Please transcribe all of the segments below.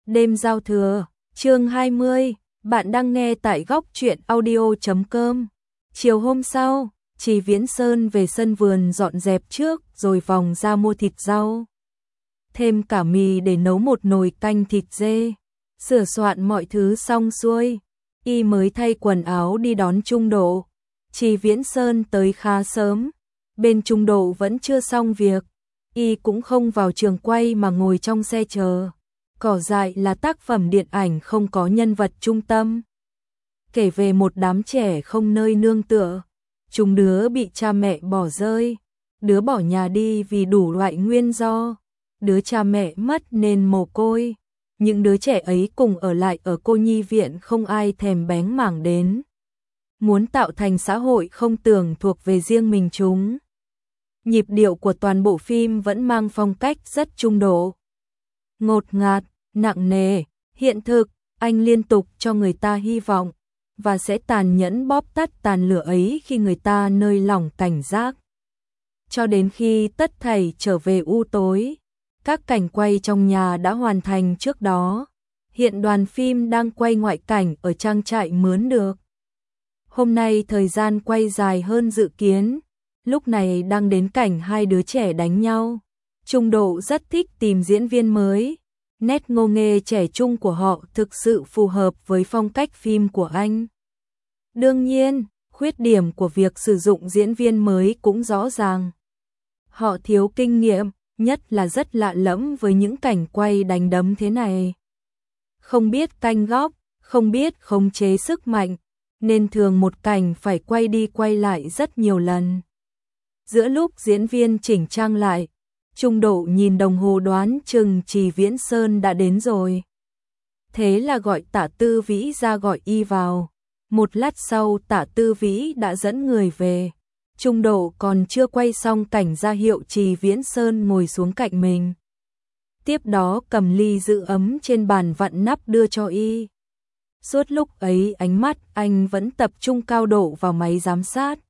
Đêm giao thừa, chương 20, bạn đang nghe tại góc truyện audio.com. Chiều hôm sau, Trì Viễn Sơn về sân vườn dọn dẹp trước rồi vòng ra mua thịt rau. Thêm cả mì để nấu một nồi canh thịt dê. Sửa soạn mọi thứ xong xuôi, y mới thay quần áo đi đón Trung Độ. Trì Viễn Sơn tới khá sớm, bên Trung Độ vẫn chưa xong việc, y cũng không vào trường quay mà ngồi trong xe chờ. Cỏ dại là tác phẩm điện ảnh không có nhân vật trung tâm, kể về một đám trẻ không nơi nương tựa. Chúng đứa bị cha mẹ bỏ rơi, đứa bỏ nhà đi vì đủ loại nguyên do, đứa cha mẹ mất nên mồ côi. Những đứa trẻ ấy cùng ở lại ở cô nhi viện không ai thèm bén mảng đến. Muốn tạo thành xã hội không tưởng thuộc về riêng mình chúng. Nhịp điệu của toàn bộ phim vẫn mang phong cách rất Trung Độ. Ngột ngạt, nặng nề, hiện thực, anh liên tục cho người ta hy vọng, và sẽ tàn nhẫn bóp tắt tàn lửa ấy khi người ta nơi lỏng cảnh giác. Cho đến khi tất thảy trở về u tối, các cảnh quay trong nhà đã hoàn thành trước đó. Hiện đoàn phim đang quay ngoại cảnh ở trang trại mướn được. Hôm nay thời gian quay dài hơn dự kiến, lúc này đang đến cảnh hai đứa trẻ đánh nhau. Trung Độ rất thích tìm diễn viên mới. Nét ngô nghê trẻ trung của họ thực sự phù hợp với phong cách phim của anh. Đương nhiên, khuyết điểm của việc sử dụng diễn viên mới cũng rõ ràng. Họ thiếu kinh nghiệm, nhất là rất lạ lẫm với những cảnh quay đánh đấm thế này. Không biết canh góc, không biết khống chế sức mạnh, nên thường một cảnh phải quay đi quay lại rất nhiều lần. Giữa lúc diễn viên chỉnh trang lại, Trung Độ nhìn đồng hồ đoán chừng Trì Viễn Sơn đã đến rồi. Thế là gọi Tạ Tư Vĩ ra gọi y vào. Một lát sau Tạ Tư Vĩ đã dẫn người về. Trung Độ còn chưa quay xong cảnh ra hiệu Trì Viễn Sơn ngồi xuống cạnh mình. Tiếp đó cầm ly giữ ấm trên bàn vặn nắp đưa cho y. Suốt lúc ấy ánh mắt anh vẫn tập trung cao độ vào máy giám sát.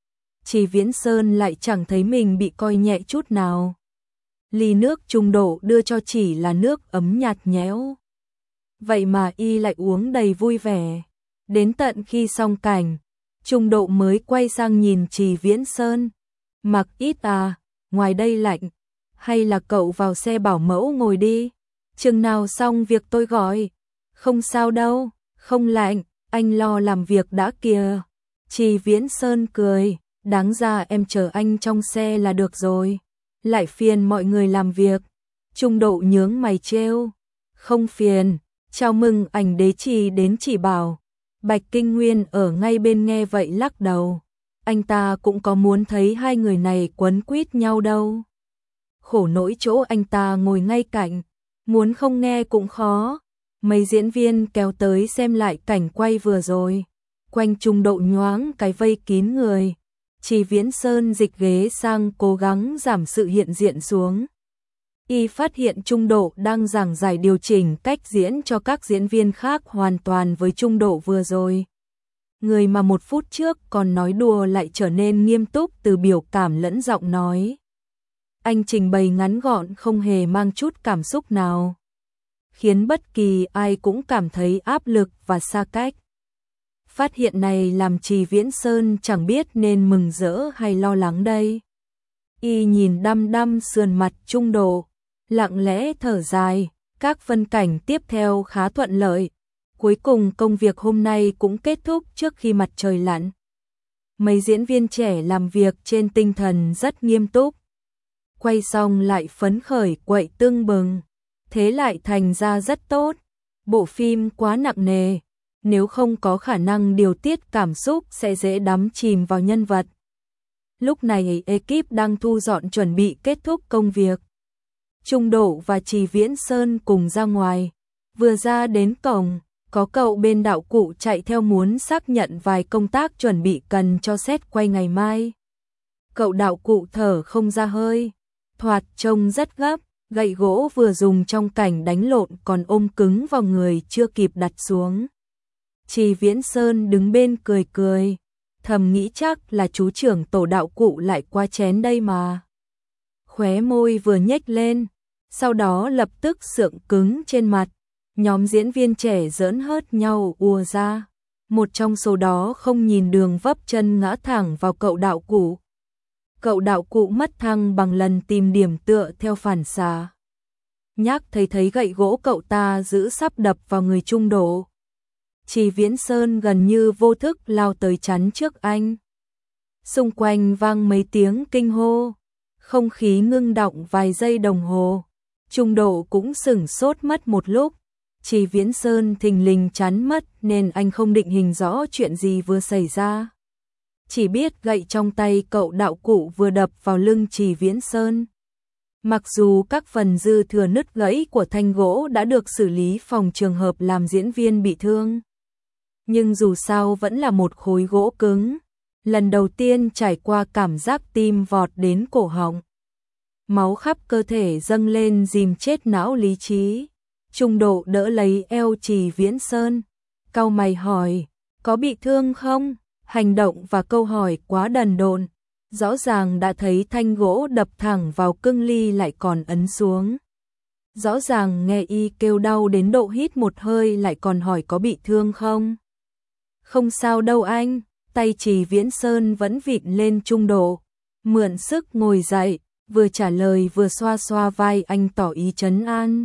Trì Viễn Sơn lại chẳng thấy mình bị coi nhẹ chút nào. Ly nước Trung Độ đưa cho chỉ là nước ấm nhạt nhẽo. Vậy mà y lại uống đầy vui vẻ. Đến tận khi xong cảnh, Trung Độ mới quay sang nhìn Trì Viễn Sơn. Mặc ít à, ngoài đây lạnh. Hay là cậu vào xe bảo mẫu ngồi đi. Chừng nào xong việc tôi gọi. Không sao đâu, không lạnh, anh lo làm việc đã kìa. Trì Viễn Sơn cười, đáng ra em chờ anh trong xe là được rồi. Lại phiền mọi người làm việc. Trung Độ nhướng mày trêu. Không phiền, chào mừng ảnh đế Trì đến chỉ bảo. Bạch Kinh Nguyên ở ngay bên nghe vậy lắc đầu. Anh ta cũng có muốn thấy hai người này quấn quýt nhau đâu. Khổ nỗi chỗ anh ta ngồi ngay cạnh, muốn không nghe cũng khó. Mấy diễn viên kéo tới xem lại cảnh quay vừa rồi. Quanh Trung Độ nhoáng cái vây kín người. Trì Viễn Sơn dịch ghế sang cố gắng giảm sự hiện diện xuống. Y phát hiện Trung Độ đang giảng giải điều chỉnh cách diễn cho các diễn viên khác hoàn toàn với Trung Độ vừa rồi. Người mà một phút trước còn nói đùa lại trở nên nghiêm túc từ biểu cảm lẫn giọng nói. Anh trình bày ngắn gọn không hề mang chút cảm xúc nào, khiến bất kỳ ai cũng cảm thấy áp lực và xa cách. Phát hiện này làm Trì Viễn Sơn chẳng biết nên mừng rỡ hay lo lắng đây. Y nhìn đăm đăm sườn mặt Trung Độ, lặng lẽ thở dài. Các phân cảnh tiếp theo khá thuận lợi. Cuối cùng công việc hôm nay cũng kết thúc trước khi mặt trời lặn. Mấy diễn viên trẻ làm việc trên tinh thần rất nghiêm túc. Quay xong lại phấn khởi quậy tưng bừng. Thế lại thành ra rất tốt. Bộ phim quá nặng nề, nếu không có khả năng điều tiết cảm xúc sẽ dễ đắm chìm vào nhân vật. Lúc này ekip đang thu dọn chuẩn bị kết thúc công việc. Trung Độ và Trì Viễn Sơn cùng ra ngoài. Vừa ra đến cổng, có cậu bên đạo cụ chạy theo muốn xác nhận vài công tác chuẩn bị cần cho set quay ngày mai. Cậu đạo cụ thở không ra hơi, thoạt trông rất gấp, gậy gỗ vừa dùng trong cảnh đánh lộn còn ôm cứng vào người chưa kịp đặt xuống. Trì Viễn Sơn đứng bên cười cười, thầm nghĩ chắc là chú trưởng tổ đạo cụ lại qua chén đây mà. Khóe môi vừa nhếch lên, sau đó lập tức sượng cứng trên mặt. Nhóm diễn viên trẻ giỡn hớt nhau ùa ra. Một trong số đó không nhìn đường vấp chân ngã thẳng vào cậu đạo cụ. Cậu đạo cụ mất thăng bằng lần tìm điểm tựa theo phản xạ. Nhác thấy gậy gỗ cậu ta giữ sắp đập vào người Trung Độ. Trì Viễn Sơn gần như vô thức lao tới chắn trước anh. Xung quanh vang mấy tiếng kinh hô. Không khí ngưng đọng vài giây đồng hồ. Trung Độ cũng sửng sốt mất một lúc. Trì Viễn Sơn thình lình chắn mất nên anh không định hình rõ chuyện gì vừa xảy ra. Chỉ biết gậy trong tay cậu đạo cụ vừa đập vào lưng Trì Viễn Sơn. Mặc dù các phần dư thừa nứt gãy của thanh gỗ đã được xử lý phòng trường hợp làm diễn viên bị thương, nhưng dù sao vẫn là một khối gỗ cứng. Lần đầu tiên trải qua cảm giác tim vọt đến cổ họng. Máu khắp cơ thể dâng lên dìm chết não lý trí. Trung Độ đỡ lấy eo Trì Viễn Sơn, cau mày hỏi, có bị thương không? Hành động và câu hỏi quá đần độn. Rõ ràng đã thấy thanh gỗ đập thẳng vào cưng ly lại còn ấn xuống. Rõ ràng nghe y kêu đau đến độ hít một hơi lại còn hỏi có bị thương không? Không sao đâu anh, tay Trì Viễn Sơn vẫn vịn lên Trung Độ. Mượn sức ngồi dậy, vừa trả lời vừa xoa xoa vai anh tỏ ý trấn an.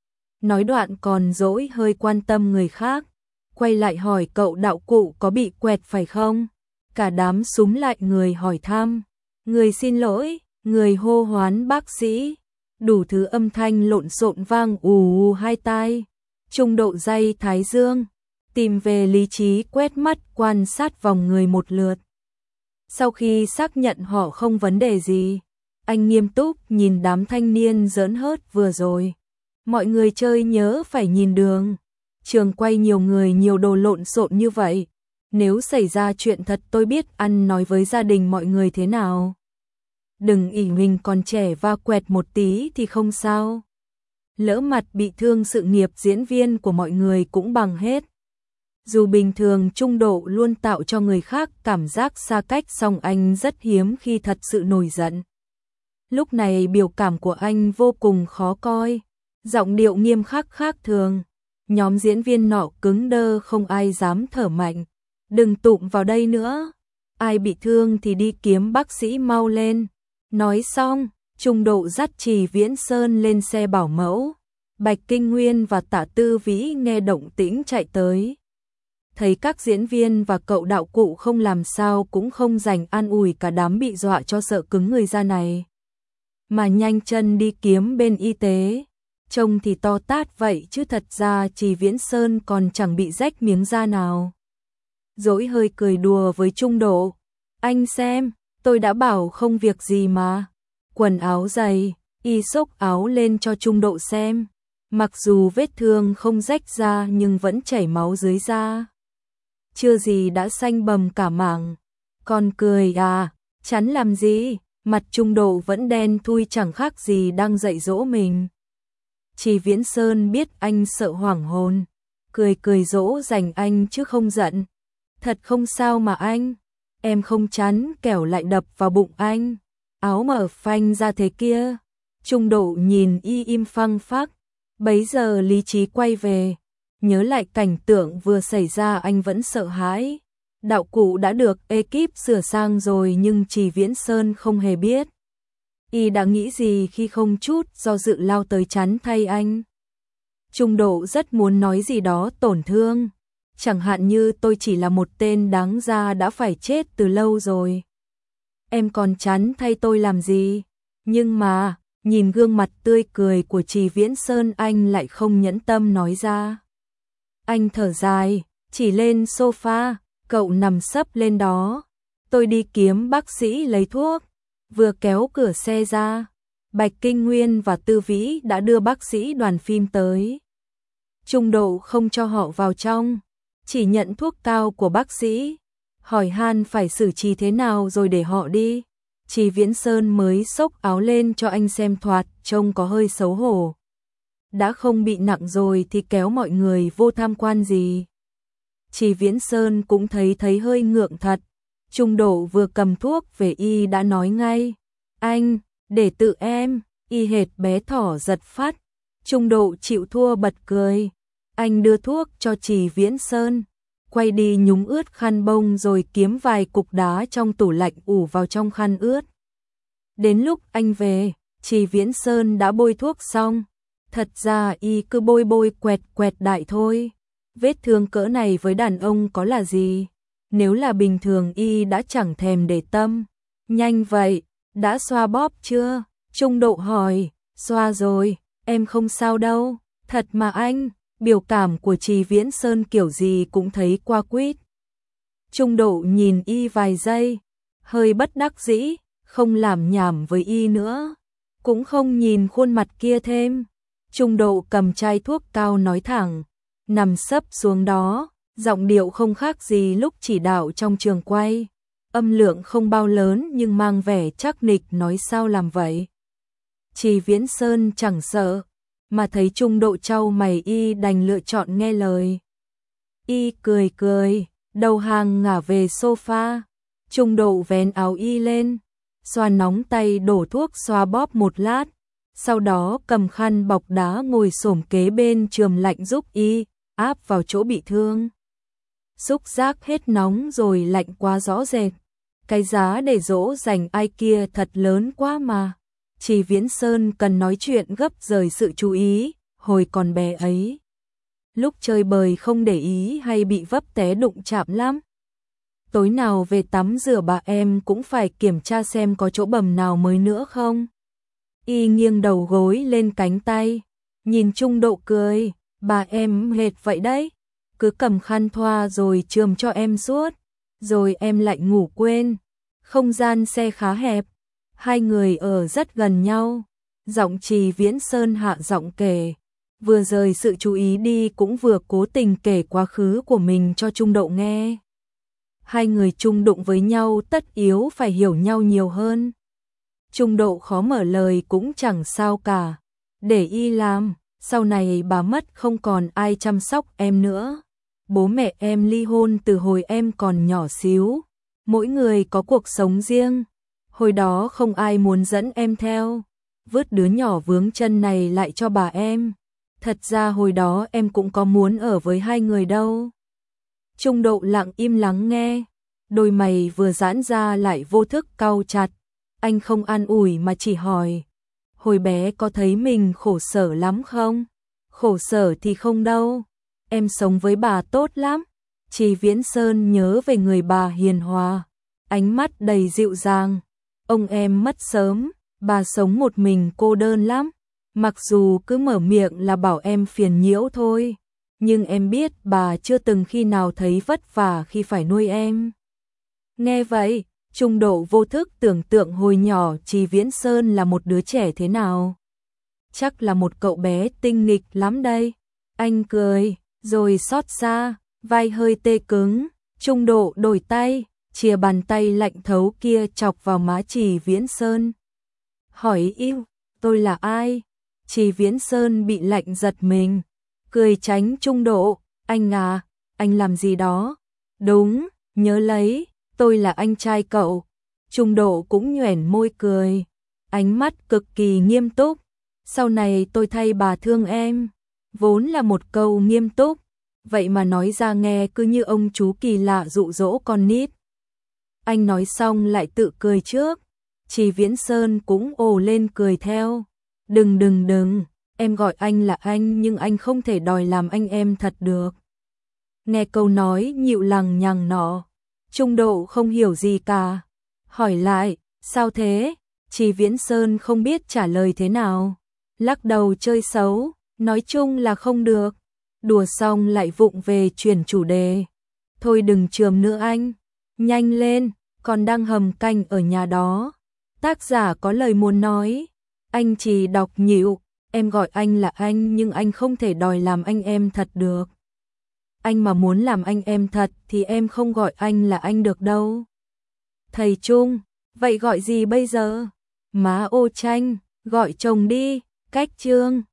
Nói đoạn còn dỗi hơi quan tâm người khác. Quay lại hỏi cậu đạo cụ có bị quẹt phải không? Cả đám súm lại người hỏi thăm. Người xin lỗi, người hô hoán bác sĩ. Đủ thứ âm thanh lộn xộn vang ù hai tai. Trung Độ day thái dương, tìm về lý trí quét mắt quan sát vòng người một lượt. Sau khi xác nhận họ không vấn đề gì, anh nghiêm túc nhìn đám thanh niên giỡn hớt vừa rồi. Mọi người chơi nhớ phải nhìn đường. Trường quay nhiều người nhiều đồ lộn xộn như vậy. Nếu xảy ra chuyện thật tôi biết ăn nói với gia đình mọi người thế nào. Đừng ỷ mình còn trẻ và quẹt một tí thì không sao. Lỡ mặt bị thương sự nghiệp diễn viên của mọi người cũng bằng hết. Dù bình thường Trung Độ luôn tạo cho người khác cảm giác xa cách, song anh rất hiếm khi thật sự nổi giận. Lúc này biểu cảm của anh vô cùng khó coi, giọng điệu nghiêm khắc khác thường. Nhóm diễn viên nọ cứng đơ không ai dám thở mạnh. Đừng tụm vào đây nữa. Ai bị thương thì đi kiếm bác sĩ mau lên. Nói xong, Trung Độ dắt Trì Viễn Sơn lên xe bảo mẫu. Bạch Kinh Nguyên và Tạ Tư Vĩ nghe động tĩnh chạy tới. Thấy các diễn viên và cậu đạo cụ không làm sao cũng không dành an ủi cả đám bị dọa cho sợ cứng người ra này. Mà nhanh chân đi kiếm bên y tế. Trông thì to tát vậy chứ thật ra Trì Viễn Sơn còn chẳng bị rách miếng da nào. Dỗi hơi cười đùa với Trung Độ. Anh xem, tôi đã bảo không việc gì mà. Quần áo dày, y xốc áo lên cho Trung Độ xem. Mặc dù vết thương không rách ra nhưng vẫn chảy máu dưới da. Chưa gì đã xanh bầm cả mảng. Còn cười à, chắn làm gì, mặt Trung Độ vẫn đen thui chẳng khác gì đang dạy dỗ mình. Trì Viễn Sơn biết anh sợ hoảng hồn, cười dỗ dành anh chứ không giận. Thật không sao mà anh, em không chắn kẻo lại đập vào bụng anh. Áo mở phanh ra thế kia. Trung Độ nhìn y im phăng phắc. Bấy giờ lý trí quay về, nhớ lại cảnh tượng vừa xảy ra anh vẫn sợ hãi. Đạo cụ đã được ekip sửa sang rồi nhưng Trì Viễn Sơn không hề biết. Y đã nghĩ gì khi không chút do dự lao tới chắn thay anh. Trung Độ rất muốn nói gì đó tổn thương. Chẳng hạn như tôi chỉ là một tên đáng ra đã phải chết từ lâu rồi. Em còn chắn thay tôi làm gì? Nhưng mà, nhìn gương mặt tươi cười của Trì Viễn Sơn anh lại không nhẫn tâm nói ra. Anh thở dài, chỉ lên sofa, cậu nằm sấp lên đó. Tôi đi kiếm bác sĩ lấy thuốc. Vừa kéo cửa xe ra, Bạch Kinh Nguyên và Tư Vĩ đã đưa bác sĩ đoàn phim tới. Trung Độ không cho họ vào trong, chỉ nhận thuốc cao của bác sĩ, hỏi han phải xử trí thế nào rồi để họ đi. Trì Viễn Sơn mới xốc áo lên cho anh xem thoạt, trông có hơi xấu hổ. Đã không bị nặng rồi thì kéo mọi người vô tham quan gì. Trì Viễn Sơn cũng thấy hơi ngượng thật. Trung Độ vừa cầm thuốc về y đã nói ngay. Anh, để tự em, y hệt bé thỏ giật phát. Trung Độ chịu thua bật cười. Anh đưa thuốc cho Trì Viễn Sơn, quay đi nhúng ướt khăn bông rồi kiếm vài cục đá trong tủ lạnh ủ vào trong khăn ướt. Đến lúc anh về, Trì Viễn Sơn đã bôi thuốc xong. Thật ra y cứ bôi bôi quẹt quẹt đại thôi. Vết thương cỡ này với đàn ông có là gì? Nếu là bình thường y đã chẳng thèm để tâm. Nhanh vậy, đã xoa bóp chưa? Trung Độ hỏi. Xoa rồi, em không sao đâu. Thật mà anh, biểu cảm của Trì Viễn Sơn kiểu gì cũng thấy qua quýt. Trung Độ nhìn y vài giây, hơi bất đắc dĩ, không làm nhảm với y nữa, cũng không nhìn khuôn mặt kia thêm. Trung Độ cầm chai thuốc cao nói thẳng, nằm sấp xuống đó, giọng điệu không khác gì lúc chỉ đạo trong trường quay. Âm lượng không bao lớn nhưng mang vẻ chắc nịch nói sao làm vậy. Trì Viễn Sơn chẳng sợ, mà thấy Trung Độ chau mày y đành lựa chọn nghe lời. Y cười cười, đầu hàng ngả về sofa. Trung Độ vén áo y lên, xoa nóng tay đổ thuốc xoa bóp một lát, sau đó cầm khăn bọc đá ngồi xổm kế bên chườm lạnh giúp y áp vào chỗ bị thương. Xúc giác hết nóng rồi lạnh quá rõ rệt. Cái giá để dỗ dành ai kia thật lớn quá mà. Trì Viễn Sơn cần nói chuyện gấp rời sự chú ý, hồi còn bé ấy. Lúc chơi bời không để ý hay bị vấp té đụng chạm lắm. Tối nào về tắm rửa bà em cũng phải kiểm tra xem có chỗ bầm nào mới nữa không. Y nghiêng đầu gối lên cánh tay, nhìn Trung Độ cười, bà em hệt vậy đấy. Cứ cầm khăn thoa rồi chườm cho em suốt, rồi em lại ngủ quên. Không gian xe khá hẹp, hai người ở rất gần nhau. Giọng Trì Viễn Sơn hạ giọng kể, vừa rời sự chú ý đi cũng vừa cố tình kể quá khứ của mình cho Trung Độ nghe. Hai người chung đụng với nhau tất yếu phải hiểu nhau nhiều hơn. Trung Độ khó mở lời cũng chẳng sao cả, để y làm, sau này bà mất không còn ai chăm sóc em nữa. Bố mẹ em ly hôn từ hồi em còn nhỏ xíu, mỗi người có cuộc sống riêng. Hồi đó không ai muốn dẫn em theo, vứt đứa nhỏ vướng chân này lại cho bà em. Thật ra hồi đó em cũng có muốn ở với hai người đâu. Trung Độ lặng im lắng nghe, đôi mày vừa giãn ra lại vô thức cau chặt. Anh không an ủi mà chỉ hỏi, hồi bé có thấy mình khổ sở lắm không? Khổ sở thì không đâu, em sống với bà tốt lắm. Trì Viễn Sơn nhớ về người bà hiền hòa, ánh mắt đầy dịu dàng. Ông em mất sớm, bà sống một mình cô đơn lắm. Mặc dù cứ mở miệng là bảo em phiền nhiễu thôi, nhưng em biết bà chưa từng khi nào thấy vất vả khi phải nuôi em. Nghe vậy, Trung Độ vô thức tưởng tượng hồi nhỏ Trì Viễn Sơn là một đứa trẻ thế nào. Chắc là một cậu bé tinh nghịch lắm đây. Anh cười, rồi xót xa, vai hơi tê cứng. Trung Độ đổi tay, chìa bàn tay lạnh thấu kia chọc vào má Trì Viễn Sơn. Hỏi yêu, tôi là ai? Trì Viễn Sơn bị lạnh giật mình, cười tránh Trung Độ. Anh à, anh làm gì đó? Đúng, nhớ lấy, tôi là anh trai cậu. Trung Độ cũng nhoẻn môi cười, ánh mắt cực kỳ nghiêm túc. Sau này tôi thay bà thương em. Vốn là một câu nghiêm túc, vậy mà nói ra nghe cứ như ông chú kỳ lạ dụ dỗ con nít. Anh nói xong lại tự cười trước. Trì Viễn Sơn cũng ồ lên cười theo. Đừng, em gọi anh là anh nhưng anh không thể đòi làm anh em thật được. Nghe câu nói nhịu lằng nhằng nọ, Trung Độ không hiểu gì cả. Hỏi lại, sao thế? Trì Viễn Sơn không biết trả lời thế nào. Lắc đầu chơi xấu, nói chung là không được. Đùa xong lại vụng về chuyển chủ đề. Thôi đừng chườm nữa anh, nhanh lên, còn đang hầm canh ở nhà đó. Tác giả có lời muốn nói. Anh chỉ đọc nhịu, em gọi anh là anh nhưng anh không thể đòi làm anh em thật được. Anh mà muốn làm anh em thật thì em không gọi anh là anh được đâu. Thầy Trung, vậy gọi gì bây giờ? Má ô Tranh, gọi chồng đi, cách chương.